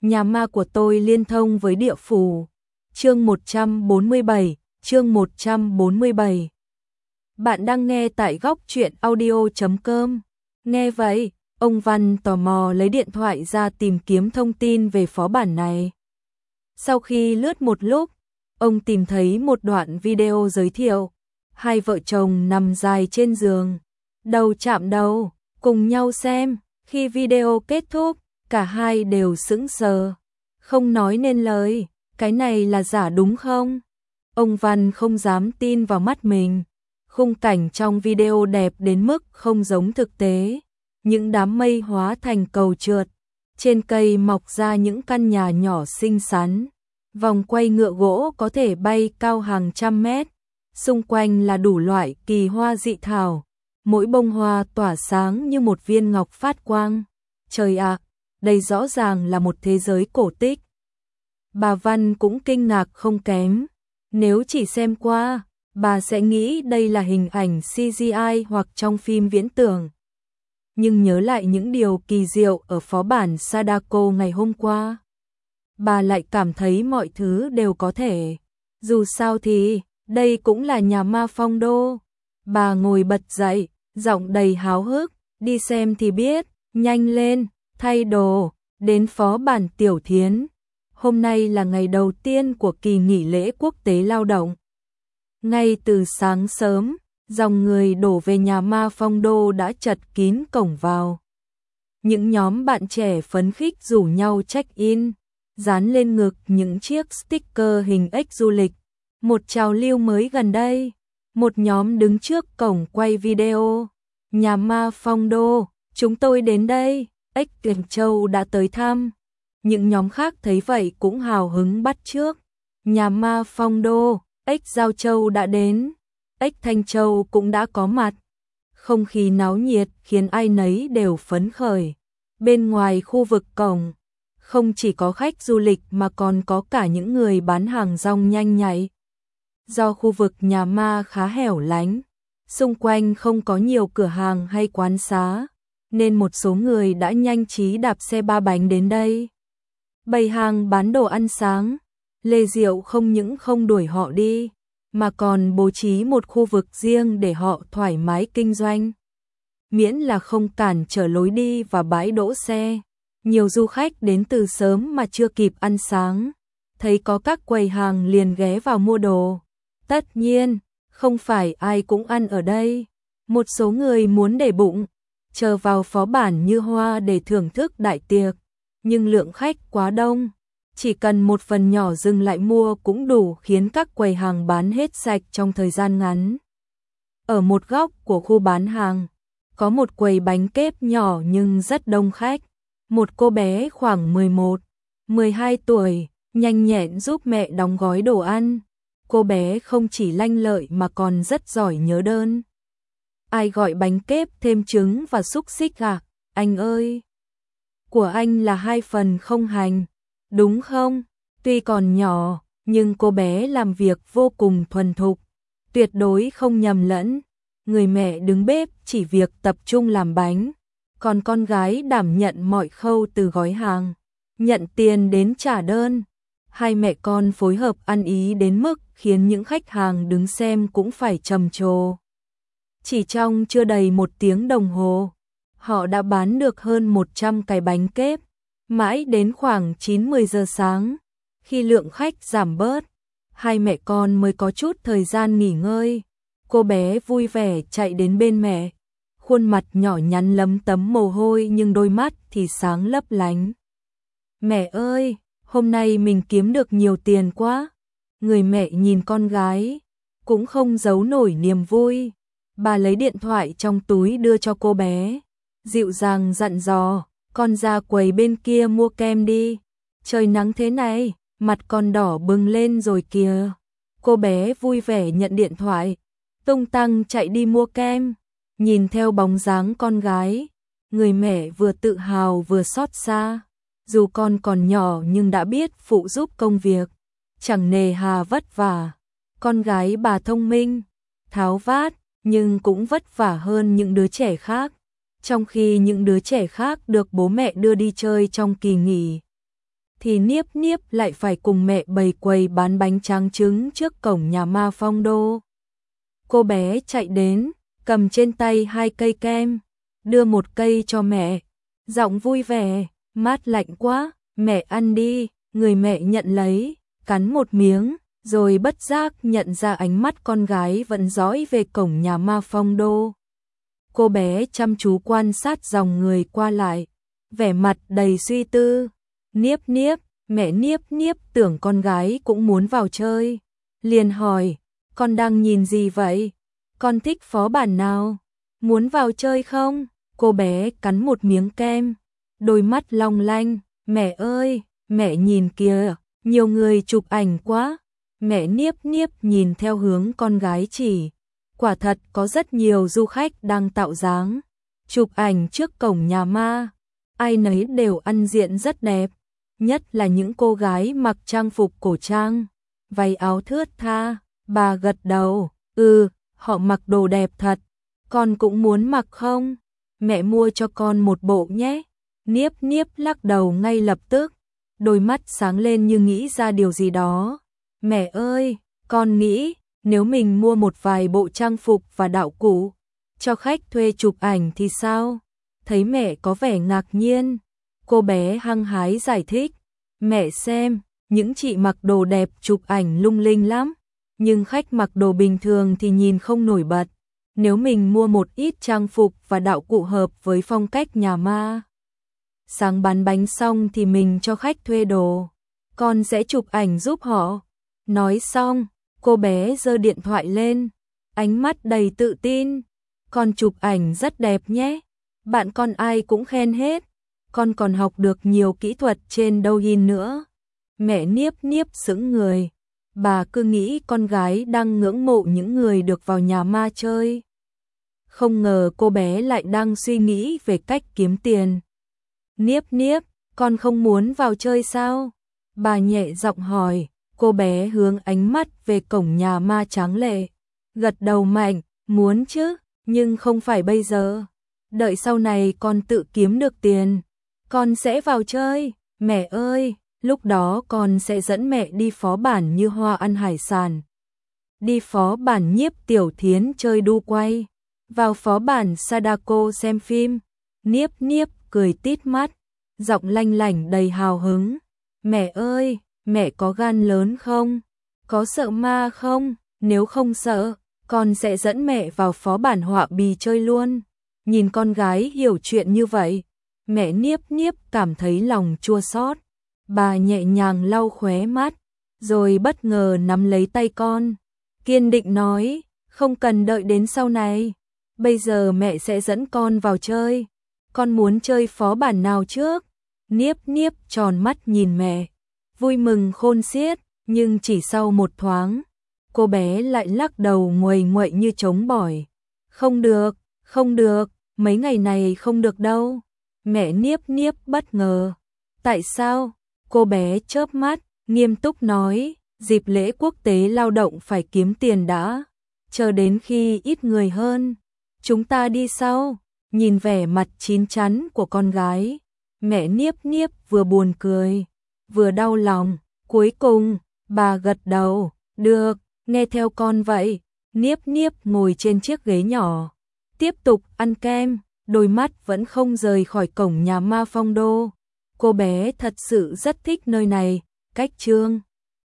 Nhà ma của tôi liên thông với địa phủ. Chương 147, chương 147. Bạn đang nghe tại góc truyện audio.com. Nghe vậy, ông Văn tò mò lấy điện thoại ra tìm kiếm thông tin về phó bản này. Sau khi lướt một lúc, ông tìm thấy một đoạn video giới thiệu. Hai vợ chồng nằm dài trên giường, đầu chạm đầu, cùng nhau xem. Khi video kết thúc, cả hai đều sững sờ, không nói nên lời. Cái này là giả đúng không? Ông Văn không dám tin vào mắt mình. Khung cảnh trong video đẹp đến mức không giống thực tế. Những đám mây hóa thành cầu trượt. Trên cây mọc ra những căn nhà nhỏ xinh xắn. Vòng quay ngựa gỗ có thể bay cao hàng trăm mét. Xung quanh là đủ loại kỳ hoa dị thảo. Mỗi bông hoa tỏa sáng như một viên ngọc phát quang. Trời ạ, đây rõ ràng là một thế giới cổ tích. Bà Văn cũng kinh ngạc không kém. Nếu chỉ xem qua, bà sẽ nghĩ đây là hình ảnh CGI hoặc trong phim viễn tưởng. Nhưng nhớ lại những điều kỳ diệu ở phó bản Sadako ngày hôm qua, bà lại cảm thấy mọi thứ đều có thể. Dù sao thì, đây cũng là nhà ma Phong Đô. Bà ngồi bật dậy, giọng đầy háo hức, đi xem thì biết, nhanh lên, thay đồ, đến phó bản Tiểu Thiến. Hôm nay là ngày đầu tiên của kỳ nghỉ lễ quốc tế lao động. Ngay từ sáng sớm, dòng người đổ về nhà ma Phong Đô đã chật kín cổng vào. Những nhóm bạn trẻ phấn khích rủ nhau check-in, dán lên ngực những chiếc sticker hình ếch du lịch. Một trào lưu mới gần đây, một nhóm đứng trước cổng quay video. Nhà ma Phong Đô, chúng tôi đến đây, ếch Tuyền Châu đã tới thăm. Những nhóm khác thấy vậy cũng hào hứng bắt chước. Nhà ma Phong Đô, ếch Giao Châu đã đến, ếch Thanh Châu cũng đã có mặt. Không khí náo nhiệt khiến ai nấy đều phấn khởi. Bên ngoài khu vực cổng, không chỉ có khách du lịch mà còn có cả những người bán hàng rong nhanh nhạy. Do khu vực nhà ma khá hẻo lánh, xung quanh không có nhiều cửa hàng hay quán xá, nên một số người đã nhanh trí đạp xe ba bánh đến đây. Bày hàng bán đồ ăn sáng, Lê Diệu không những không đuổi họ đi, mà còn bố trí một khu vực riêng để họ thoải mái kinh doanh. Miễn là không cản trở lối đi và bãi đỗ xe. Nhiều du khách đến từ sớm mà chưa kịp ăn sáng, thấy có các quầy hàng liền ghé vào mua đồ. Tất nhiên, không phải ai cũng ăn ở đây. Một số người muốn để bụng, chờ vào phó bản Như Hoa để thưởng thức đại tiệc. Nhưng lượng khách quá đông, chỉ cần một phần nhỏ dừng lại mua cũng đủ khiến các quầy hàng bán hết sạch trong thời gian ngắn. Ở một góc của khu bán hàng, có một quầy bánh kép nhỏ nhưng rất đông khách. Một cô bé khoảng 11, 12 tuổi, nhanh nhẹn giúp mẹ đóng gói đồ ăn. Cô bé không chỉ lanh lợi mà còn rất giỏi nhớ đơn. Ai gọi bánh kép thêm trứng và xúc xích à? Anh ơi! Của anh là 2 phần không hành, đúng không? Tuy còn nhỏ, nhưng cô bé làm việc vô cùng thuần thục, tuyệt đối không nhầm lẫn. Người mẹ đứng bếp chỉ việc tập trung làm bánh, còn con gái đảm nhận mọi khâu từ gói hàng, nhận tiền đến trả đơn. Hai mẹ con phối hợp ăn ý đến mức khiến những khách hàng đứng xem cũng phải trầm trồ. Chỉ trong chưa đầy 1 tiếng đồng hồ, họ đã bán được hơn 100 cái bánh kép. Mãi đến khoảng 9-10 giờ sáng, khi lượng khách giảm bớt, hai mẹ con mới có chút thời gian nghỉ ngơi. Cô bé vui vẻ chạy đến bên mẹ, khuôn mặt nhỏ nhắn lấm tấm mồ hôi nhưng đôi mắt thì sáng lấp lánh. Mẹ ơi, hôm nay mình kiếm được nhiều tiền quá. Người mẹ nhìn con gái, cũng không giấu nổi niềm vui. Bà lấy điện thoại trong túi đưa cho cô bé, dịu dàng dặn dò, con ra quầy bên kia mua kem đi. Trời nắng thế này, mặt con đỏ bừng lên rồi kìa. Cô bé vui vẻ nhận điện thoại, tung tăng chạy đi mua kem. Nhìn theo bóng dáng con gái, người mẹ vừa tự hào vừa xót xa. Dù con còn nhỏ nhưng đã biết phụ giúp công việc, chẳng nề hà vất vả. Con gái bà thông minh, tháo vát, nhưng cũng vất vả hơn những đứa trẻ khác. Trong khi những đứa trẻ khác được bố mẹ đưa đi chơi trong kỳ nghỉ, thì Niếp Niếp lại phải cùng mẹ bày quầy bán bánh tráng trứng trước cổng nhà ma Phong Đô. Cô bé chạy đến, cầm trên tay 2 cây kem, đưa một cây cho mẹ, giọng vui vẻ, mát lạnh quá, mẹ ăn đi, người mẹ nhận lấy, cắn một miếng, rồi bất giác nhận ra ánh mắt con gái vẫn dõi về cổng nhà ma Phong Đô. Cô bé chăm chú quan sát dòng người qua lại, vẻ mặt đầy suy tư. Niếp Niếp, mẹ Niếp Niếp tưởng con gái cũng muốn vào chơi, liền hỏi, con đang nhìn gì vậy? Con thích phó bản nào? Muốn vào chơi không? Cô bé cắn một miếng kem, đôi mắt long lanh, mẹ ơi, mẹ nhìn kìa, nhiều người chụp ảnh quá. Mẹ Niếp Niếp nhìn theo hướng con gái chỉ, quả thật có rất nhiều du khách đang tạo dáng, chụp ảnh trước cổng nhà ma, ai nấy đều ăn diện rất đẹp, nhất là những cô gái mặc trang phục cổ trang, váy áo thướt tha. Bà gật đầu, họ mặc đồ đẹp thật, con cũng muốn mặc không? Mẹ mua cho con một bộ nhé. Niếp Niếp lắc đầu ngay lập tức, đôi mắt sáng lên như nghĩ ra điều gì đó. Mẹ ơi, con nghĩ, nếu mình mua một vài bộ trang phục và đạo cụ, cho khách thuê chụp ảnh thì sao? Thấy mẹ có vẻ ngạc nhiên, cô bé hăng hái giải thích. Mẹ xem, những chị mặc đồ đẹp chụp ảnh lung linh lắm, nhưng khách mặc đồ bình thường thì nhìn không nổi bật. Nếu mình mua một ít trang phục và đạo cụ hợp với phong cách nhà ma, sáng bán bánh xong thì mình cho khách thuê đồ, con sẽ chụp ảnh giúp họ. Nói xong, cô bé giơ điện thoại lên, ánh mắt đầy tự tin. Con chụp ảnh rất đẹp nhé, bạn con ai cũng khen hết, con còn học được nhiều kỹ thuật trên Douyin nữa. Mẹ Niếp Niếp sững người, bà cứ nghĩ con gái đang ngưỡng mộ những người được vào nhà ma chơi. Không ngờ cô bé lại đang suy nghĩ về cách kiếm tiền. Niếp Niếp, con không muốn vào chơi sao? Bà nhẹ giọng hỏi, cô bé hướng ánh mắt về cổng nhà ma tráng lệ. Gật đầu mạnh, muốn chứ, nhưng không phải bây giờ. Đợi sau này con tự kiếm được tiền, con sẽ vào chơi. Mẹ ơi, lúc đó con sẽ dẫn mẹ đi phó bản Như Hoa ăn hải sản, đi phó bản Nhiếp Tiểu Thiến chơi đu quay, vào phó bản Sadako xem phim. Niếp Niếp cười tít mắt, giọng lanh lảnh đầy hào hứng. Mẹ ơi, mẹ có gan lớn không? Có sợ ma không? Nếu không sợ, con sẽ dẫn mẹ vào phó bản Họa Bì chơi luôn. Nhìn con gái hiểu chuyện như vậy, mẹ Niếp Niếp cảm thấy lòng chua xót. Bà nhẹ nhàng lau khóe mắt, rồi bất ngờ nắm lấy tay con, kiên định nói, không cần đợi đến sau này, bây giờ mẹ sẽ dẫn con vào chơi. Con muốn chơi phó bản nào trước? Niếp Niếp tròn mắt nhìn mẹ, vui mừng khôn xiết, nhưng chỉ sau một thoáng, cô bé lại lắc đầu nguầy nguậy như trống bỏi. Không được, không được, mấy ngày này không được đâu. Mẹ Niếp Niếp bất ngờ. Tại sao? Cô bé chớp mắt, nghiêm túc nói, dịp lễ quốc tế lao động phải kiếm tiền đã, chờ đến khi ít người hơn, chúng ta đi sau. Nhìn vẻ mặt chín chắn của con gái, mẹ Niếp Niếp vừa buồn cười, vừa đau lòng. Cuối cùng, bà gật đầu, được, nghe theo con vậy. Niếp Niếp ngồi trên chiếc ghế nhỏ, tiếp tục ăn kem, đôi mắt vẫn không rời khỏi cổng nhà ma Phong Đô. Cô bé thật sự rất thích nơi này. Cách chương